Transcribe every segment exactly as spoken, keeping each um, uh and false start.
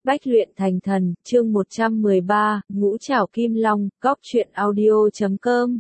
Bách luyện thành thần, chương một trăm mười ba, Ngũ Trảo Kim Long, góc truyện audio chấm com.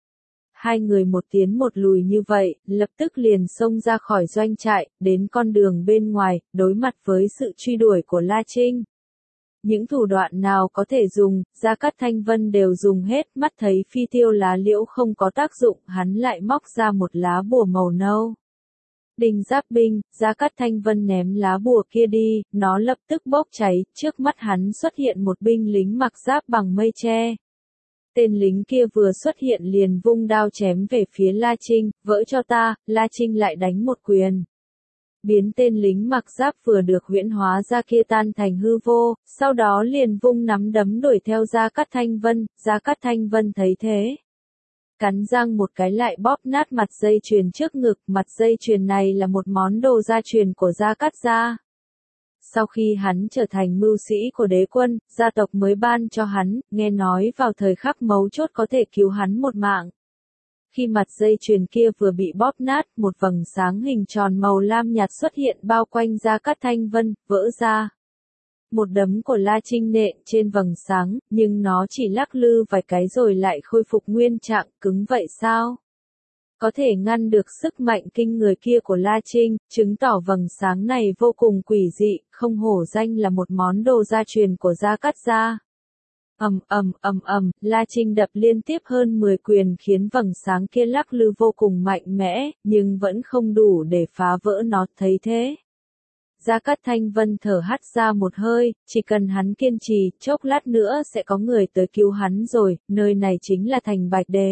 Hai người một tiến một lùi như vậy, lập tức liền xông ra khỏi doanh trại, đến con đường bên ngoài, đối mặt với sự truy đuổi của La Trinh. Những thủ đoạn nào có thể dùng, Gia Cát Thanh Vân đều dùng hết, mắt thấy phi tiêu lá liễu không có tác dụng, hắn lại móc ra một lá bùa màu nâu. Đinh Giáp binh, Gia Cát Thanh Vân ném lá bùa kia đi, nó lập tức bốc cháy, trước mắt hắn xuất hiện một binh lính mặc giáp bằng mây tre. Tên lính kia vừa xuất hiện liền vung đao chém về phía La Trinh, vỡ cho ta, La Trinh lại đánh một quyền. Biến tên lính mặc giáp vừa được huyễn hóa ra kia tan thành hư vô, sau đó liền vung nắm đấm đuổi theo Gia Cát Thanh Vân, Gia Cát Thanh Vân thấy thế. Cắn răng một cái lại bóp nát mặt dây chuyền trước ngực, mặt dây chuyền này là một món đồ gia truyền của Gia Cát gia. Sau khi hắn trở thành mưu sĩ của đế quân, gia tộc mới ban cho hắn, nghe nói vào thời khắc mấu chốt có thể cứu hắn một mạng. Khi mặt dây chuyền kia vừa bị bóp nát, một vầng sáng hình tròn màu lam nhạt xuất hiện bao quanh Gia Cát Thanh Vân, vỡ ra. Một đấm của La Trinh nện trên vầng sáng, nhưng nó chỉ lắc lư vài cái rồi lại khôi phục nguyên trạng, cứng vậy sao? Có thể ngăn được sức mạnh kinh người kia của La Trinh, chứng tỏ vầng sáng này vô cùng quỷ dị, không hổ danh là một món đồ gia truyền của Gia Cát gia. Ầm ầm ầm ầm, La Trinh đập liên tiếp hơn mười quyền khiến vầng sáng kia lắc lư vô cùng mạnh mẽ, nhưng vẫn không đủ để phá vỡ nó, thấy thế. Gia Cát Thanh Vân thở hắt ra một hơi, chỉ cần hắn kiên trì, chốc lát nữa sẽ có người tới cứu hắn rồi, nơi này chính là thành Bạch Đế.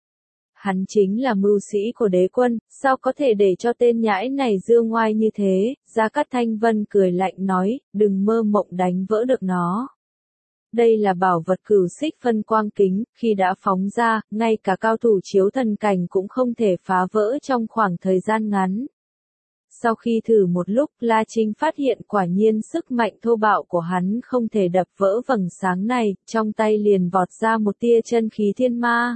Hắn chính là mưu sĩ của đế quân, sao có thể để cho tên nhãi này dương ngoai như thế, Gia Cát Thanh Vân cười lạnh nói, đừng mơ mộng đánh vỡ được nó. Đây là bảo vật cửu xích phân quang kính, khi đã phóng ra, ngay cả cao thủ chiếu thần cảnh cũng không thể phá vỡ trong khoảng thời gian ngắn. Sau khi thử một lúc, La Trinh phát hiện quả nhiên sức mạnh thô bạo của hắn không thể đập vỡ vầng sáng này, trong tay liền vọt ra một tia chân khí thiên ma.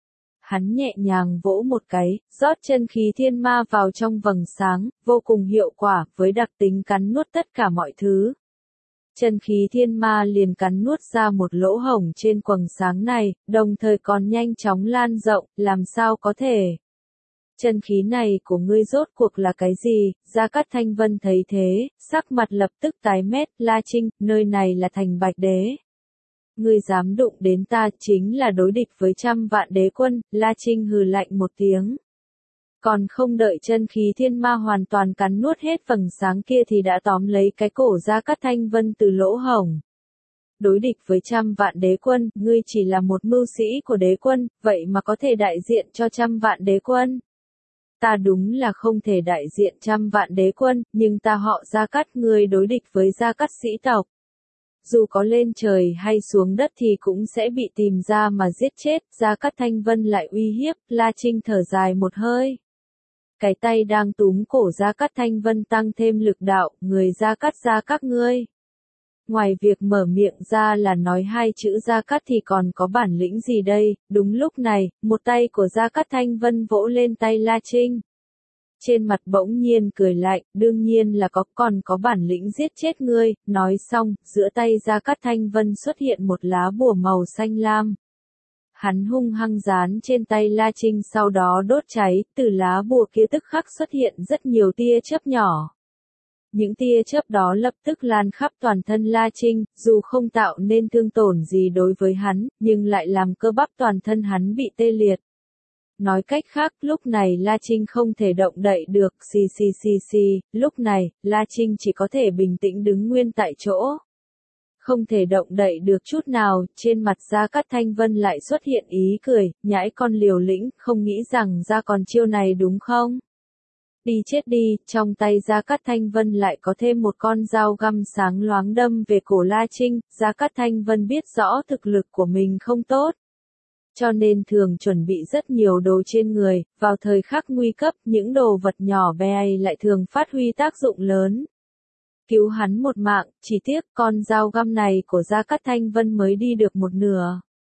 Hắn nhẹ nhàng vỗ một cái, rót chân khí thiên ma vào trong vầng sáng, vô cùng hiệu quả, với đặc tính cắn nuốt tất cả mọi thứ. Chân khí thiên ma liền cắn nuốt ra một lỗ hổng trên quầng sáng này, đồng thời còn nhanh chóng lan rộng, làm sao có thể. Chân khí này của ngươi rốt cuộc là cái gì? Gia Cát Thanh Vân thấy thế, sắc mặt lập tức tái mét, La Trinh, nơi này là thành Bạch Đế. Ngươi dám đụng đến ta chính là đối địch với trăm vạn đế quân, La Trinh hừ lạnh một tiếng. Còn không đợi chân khí thiên ma hoàn toàn cắn nuốt hết vầng sáng kia thì đã tóm lấy cái cổ Gia Cát Thanh Vân từ lỗ hổng. Đối địch với trăm vạn đế quân, ngươi chỉ là một mưu sĩ của đế quân, vậy mà có thể đại diện cho trăm vạn đế quân. Ta đúng là không thể đại diện trăm vạn đế quân, nhưng ta họ Gia Cát, ngươi đối địch với Gia Cát sĩ tộc. Dù có lên trời hay xuống đất thì cũng sẽ bị tìm ra mà giết chết, Gia Cát Thanh Vân lại uy hiếp, La Trinh thở dài một hơi. Cái tay đang túm cổ Gia Cát Thanh Vân tăng thêm lực đạo, người Gia Cát gia các ngươi. Ngoài việc mở miệng ra là nói hai chữ Gia Cát thì còn có bản lĩnh gì đây, đúng lúc này, một tay của Gia Cát Thanh Vân vỗ lên tay La Trinh. Trên mặt bỗng nhiên cười lạnh, đương nhiên là có, còn có bản lĩnh giết chết ngươi, nói xong, giữa tay Gia Cát Thanh Vân xuất hiện một lá bùa màu xanh lam. Hắn hung hăng dán trên tay La Trinh sau đó đốt cháy, từ lá bùa kia tức khắc xuất hiện rất nhiều tia chớp nhỏ. Những tia chớp đó lập tức lan khắp toàn thân La Trinh, dù không tạo nên thương tổn gì đối với hắn, nhưng lại làm cơ bắp toàn thân hắn bị tê liệt. Nói cách khác, lúc này La Trinh không thể động đậy được, xì xì xì xì, lúc này, La Trinh chỉ có thể bình tĩnh đứng nguyên tại chỗ. Không thể động đậy được chút nào, trên mặt Gia Cát Thanh Vân lại xuất hiện ý cười, nhãi con liều lĩnh, không nghĩ rằng ra còn chiêu này đúng không? Đi chết đi, trong tay Gia Cát Thanh Vân lại có thêm một con dao găm sáng loáng đâm về cổ La Trinh, Gia Cát Thanh Vân biết rõ thực lực của mình không tốt. Cho nên thường chuẩn bị rất nhiều đồ trên người, vào thời khắc nguy cấp, những đồ vật nhỏ bé lại thường phát huy tác dụng lớn. Cứu hắn một mạng, chỉ tiếc con dao găm này của Gia Cát Thanh Vân mới đi được một nửa.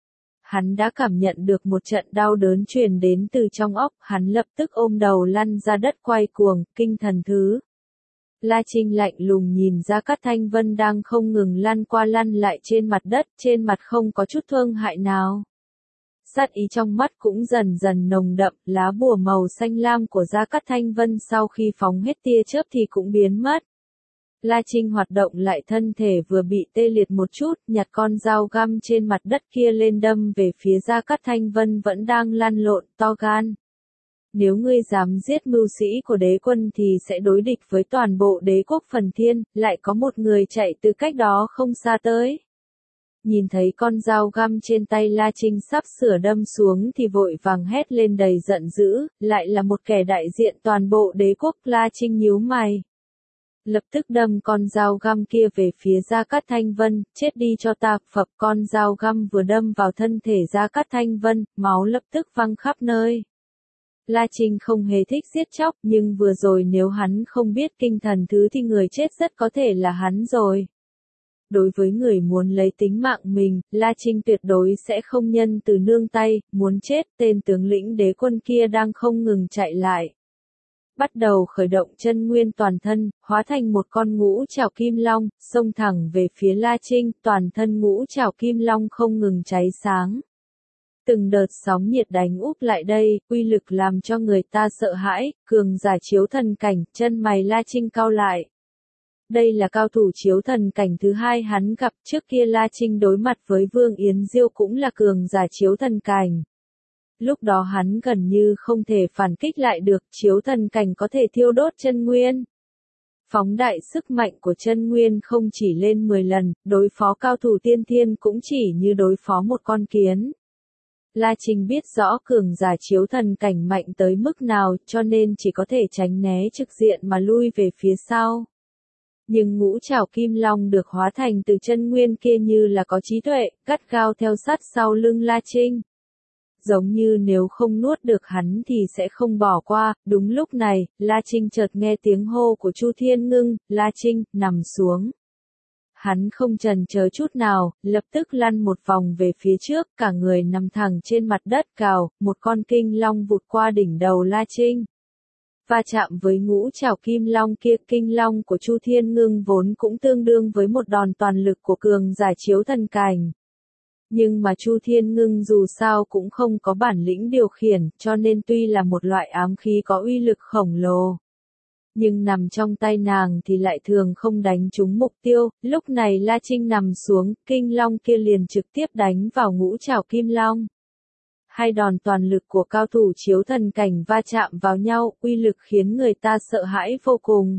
Hắn đã cảm nhận được một trận đau đớn truyền đến từ trong óc, hắn lập tức ôm đầu lăn ra đất quay cuồng, kinh thần thứ. La Trinh lạnh lùng nhìn Gia Cát Thanh Vân đang không ngừng lăn qua lăn lại trên mặt đất, trên mặt không có chút thương hại nào. Sát ý trong mắt cũng dần dần nồng đậm, lá bùa màu xanh lam của Gia Cát Thanh Vân sau khi phóng hết tia chớp thì cũng biến mất. La Trinh hoạt động lại thân thể vừa bị tê liệt một chút, nhặt con dao găm trên mặt đất kia lên đâm về phía Gia Cát Thanh Vân vẫn đang lăn lộn, to gan. Nếu ngươi dám giết mưu sĩ của đế quân thì sẽ đối địch với toàn bộ đế quốc Phần Thiên, lại có một người chạy từ cách đó không xa tới. Nhìn thấy con dao găm trên tay La Trinh sắp sửa đâm xuống thì vội vàng hét lên đầy giận dữ, lại là một kẻ đại diện toàn bộ đế quốc. La Trinh nhíu mày. Lập tức đâm con dao găm kia về phía Gia Cát Thanh Vân, chết đi cho ta. Phập, con dao găm vừa đâm vào thân thể Gia Cát Thanh Vân, máu lập tức văng khắp nơi. La Trinh không hề thích giết chóc, nhưng vừa rồi nếu hắn không biết kinh thần thứ thì người chết rất có thể là hắn rồi. Đối với người muốn lấy tính mạng mình, La Trinh tuyệt đối sẽ không nhân từ nương tay, muốn chết. Tên tướng lĩnh đế quân kia đang không ngừng chạy lại. Bắt đầu khởi động chân nguyên toàn thân, hóa thành một con ngũ trảo kim long, xông thẳng về phía La Trinh, toàn thân ngũ trảo kim long không ngừng cháy sáng. Từng đợt sóng nhiệt đánh úp lại đây, uy lực làm cho người ta sợ hãi, cường giả chiếu thần cảnh, chân mày La Trinh cau lại. Đây là cao thủ chiếu thần cảnh thứ hai hắn gặp, trước kia La Trinh đối mặt với Vương Yến Diêu cũng là cường giả chiếu thần cảnh. Lúc đó hắn gần như không thể phản kích lại được, chiếu thần cảnh có thể thiêu đốt chân nguyên. Phóng đại sức mạnh của chân nguyên không chỉ lên mười lần, đối phó cao thủ tiên thiên cũng chỉ như đối phó một con kiến. La Trinh biết rõ cường giả chiếu thần cảnh mạnh tới mức nào, cho nên chỉ có thể tránh né trực diện mà lui về phía sau. Nhưng ngũ trảo kim long được hóa thành từ chân nguyên kia như là có trí tuệ, gắt gao theo sát sau lưng La Trinh. Giống như nếu không nuốt được hắn thì sẽ không bỏ qua. Đúng lúc này, La Trinh chợt nghe tiếng hô của Chu Thiên Ngưng, La Trinh, nằm xuống. Hắn không chần chờ chút nào, lập tức lăn một vòng về phía trước, cả người nằm thẳng trên mặt đất cào, một con kinh long vụt qua đỉnh đầu La Trinh. Va chạm với ngũ trảo kim long kia, kinh long của Chu Thiên Ngưng vốn cũng tương đương với một đòn toàn lực của cường giả chiếu thần cảnh. Nhưng mà Chu Thiên Ngưng dù sao cũng không có bản lĩnh điều khiển, cho nên tuy là một loại ám khí có uy lực khổng lồ. Nhưng nằm trong tay nàng thì lại thường không đánh trúng mục tiêu, lúc này La Trinh nằm xuống, kinh long kia liền trực tiếp đánh vào ngũ trảo kim long. Hai đòn toàn lực của cao thủ chiếu thần cảnh va chạm vào nhau, uy lực khiến người ta sợ hãi vô cùng.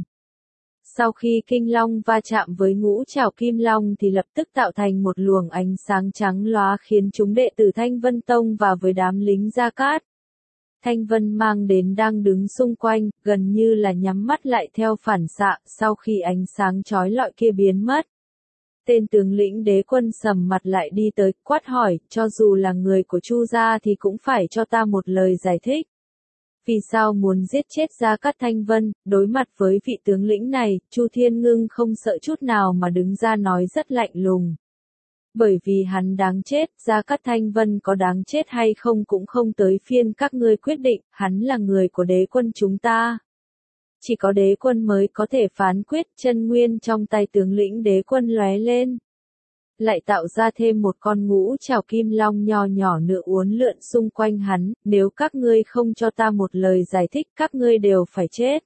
Sau khi kinh long va chạm với ngũ trảo kim long thì lập tức tạo thành một luồng ánh sáng trắng lóa khiến chúng đệ tử Thanh Vân Tông và với đám lính Gia Cát Thanh Vân mang đến đang đứng xung quanh, gần như là nhắm mắt lại theo phản xạ, sau khi ánh sáng chói lọi kia biến mất. Tên tướng lĩnh đế quân sầm mặt lại đi tới, quát hỏi, cho dù là người của Chu gia thì cũng phải cho ta một lời giải thích. Vì sao muốn giết chết Gia Cát Thanh Vân? Đối mặt với vị tướng lĩnh này, Chu Thiên Ngưng không sợ chút nào mà đứng ra nói rất lạnh lùng. Bởi vì hắn đáng chết, Gia Cát Thanh Vân có đáng chết hay không cũng không tới phiên các ngươi quyết định, hắn là người của đế quân chúng ta. Chỉ có đế quân mới có thể phán quyết. Chân nguyên trong tay tướng lĩnh đế quân lóe lên. Lại tạo ra thêm một con ngũ trảo kim long nho nhỏ nữa uốn lượn xung quanh hắn, nếu các ngươi không cho ta một lời giải thích các ngươi đều phải chết.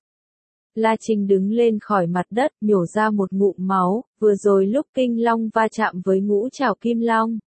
La Trinh đứng lên khỏi mặt đất, nhổ ra một ngụm máu, vừa rồi lúc kinh long va chạm với ngũ trảo kim long.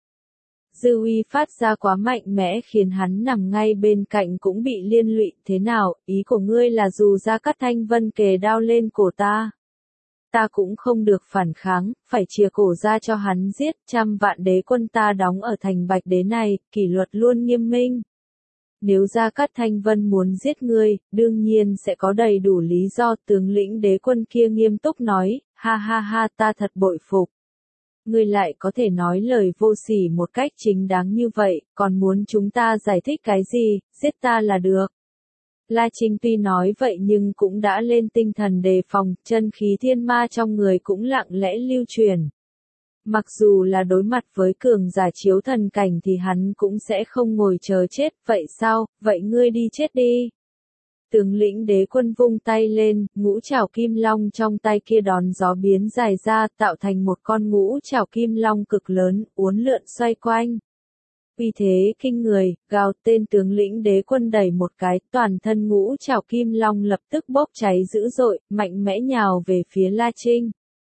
Dư uy phát ra quá mạnh mẽ khiến hắn nằm ngay bên cạnh cũng bị liên lụy. Thế nào, ý của ngươi là dù Gia Cát Thanh Vân kề đao lên cổ ta, ta cũng không được phản kháng, phải chìa cổ ra cho hắn giết. Trăm vạn đế quân ta đóng ở thành Bạch Đế này, kỷ luật luôn nghiêm minh. Nếu Gia Cát Thanh Vân muốn giết ngươi, đương nhiên sẽ có đầy đủ lý do. Tướng lĩnh đế quân kia nghiêm túc nói, ha ha ha, ta thật bội phục. Ngươi lại có thể nói lời vô sỉ một cách chính đáng như vậy, còn muốn chúng ta giải thích cái gì, giết ta là được. La Trinh tuy nói vậy nhưng cũng đã lên tinh thần đề phòng, chân khí thiên ma trong người cũng lặng lẽ lưu truyền. Mặc dù là đối mặt với cường giả chiếu thần cảnh thì hắn cũng sẽ không ngồi chờ chết, vậy sao, vậy ngươi đi chết đi. Tướng lĩnh đế quân vung tay lên, ngũ trảo kim long trong tay kia đón gió biến dài ra, tạo thành một con ngũ trảo kim long cực lớn, uốn lượn xoay quanh. Uy thế kinh người, gào tên tướng lĩnh đế quân đẩy một cái, toàn thân ngũ trảo kim long lập tức bốc cháy dữ dội, mạnh mẽ nhào về phía La Trinh.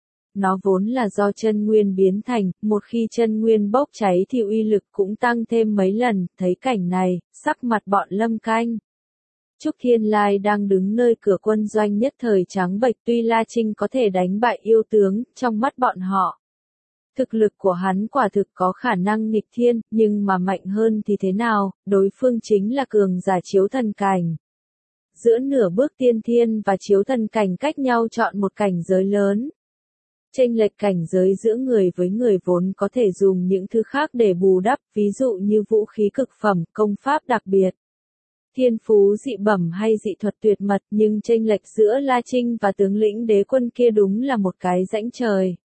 Nó vốn là do chân nguyên biến thành, một khi chân nguyên bốc cháy thì uy lực cũng tăng thêm mấy lần, thấy cảnh này, sắc mặt bọn Lâm Canh. Trúc Thiên Lai đang đứng nơi cửa quân doanh nhất thời trắng bệch, tuy La Trinh có thể đánh bại yêu tướng, trong mắt bọn họ. Thực lực của hắn quả thực có khả năng nghịch thiên, nhưng mà mạnh hơn thì thế nào, đối phương chính là cường giả chiếu thần cảnh. Giữa nửa bước tiên thiên và chiếu thần cảnh cách nhau chọn một cảnh giới lớn. Chênh lệch cảnh giới giữa người với người vốn có thể dùng những thứ khác để bù đắp, ví dụ như vũ khí cực phẩm, công pháp đặc biệt. Thiên phú dị bẩm hay dị thuật tuyệt mật, nhưng chênh lệch giữa La Trinh và tướng lĩnh đế quân kia đúng là một cái rãnh trời.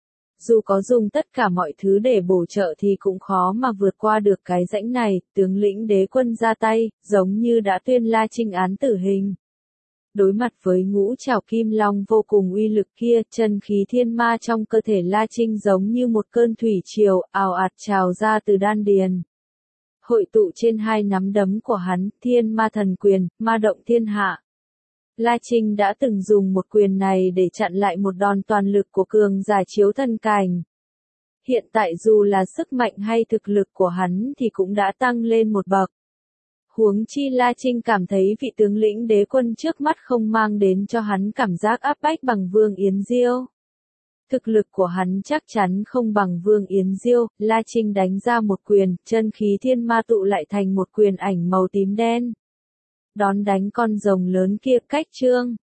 Dù có dùng tất cả mọi thứ để bổ trợ thì cũng khó mà vượt qua được cái rãnh này, tướng lĩnh đế quân ra tay, giống như đã tuyên La Trinh án tử hình. Đối mặt với ngũ trảo kim long vô cùng uy lực kia, chân khí thiên ma trong cơ thể La Trinh giống như một cơn thủy triều, ào ạt trào ra từ đan điền. Hội tụ trên hai nắm đấm của hắn, thiên ma thần quyền, ma động thiên hạ. La Trinh đã từng dùng một quyền này để chặn lại một đòn toàn lực của cường giả chiếu thần cảnh. Hiện tại dù là sức mạnh hay thực lực của hắn thì cũng đã tăng lên một bậc. Huống chi La Trinh cảm thấy vị tướng lĩnh đế quân trước mắt không mang đến cho hắn cảm giác áp bách bằng Vương Yến Diêu. Thực lực của hắn chắc chắn không bằng Vương Yến Diêu, La Trinh đánh ra một quyền, chân khí thiên ma tụ lại thành một quyền ảnh màu tím đen. Đón đánh con rồng lớn kia cách trương.